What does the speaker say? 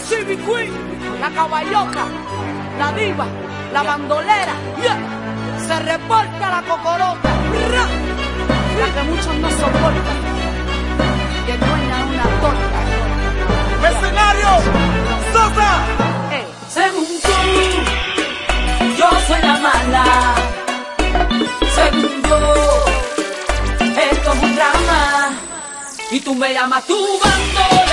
Civi Queen, la caballota, la diva, la bandolera, yeah. Se reporta la cocorota, la que muchos no soportan, que dueña una torta. ¡Escenario! ¡Sosa! Según tú, yo soy la mala. Según yo, esto es un drama. Y tú me llamas tu bandolera.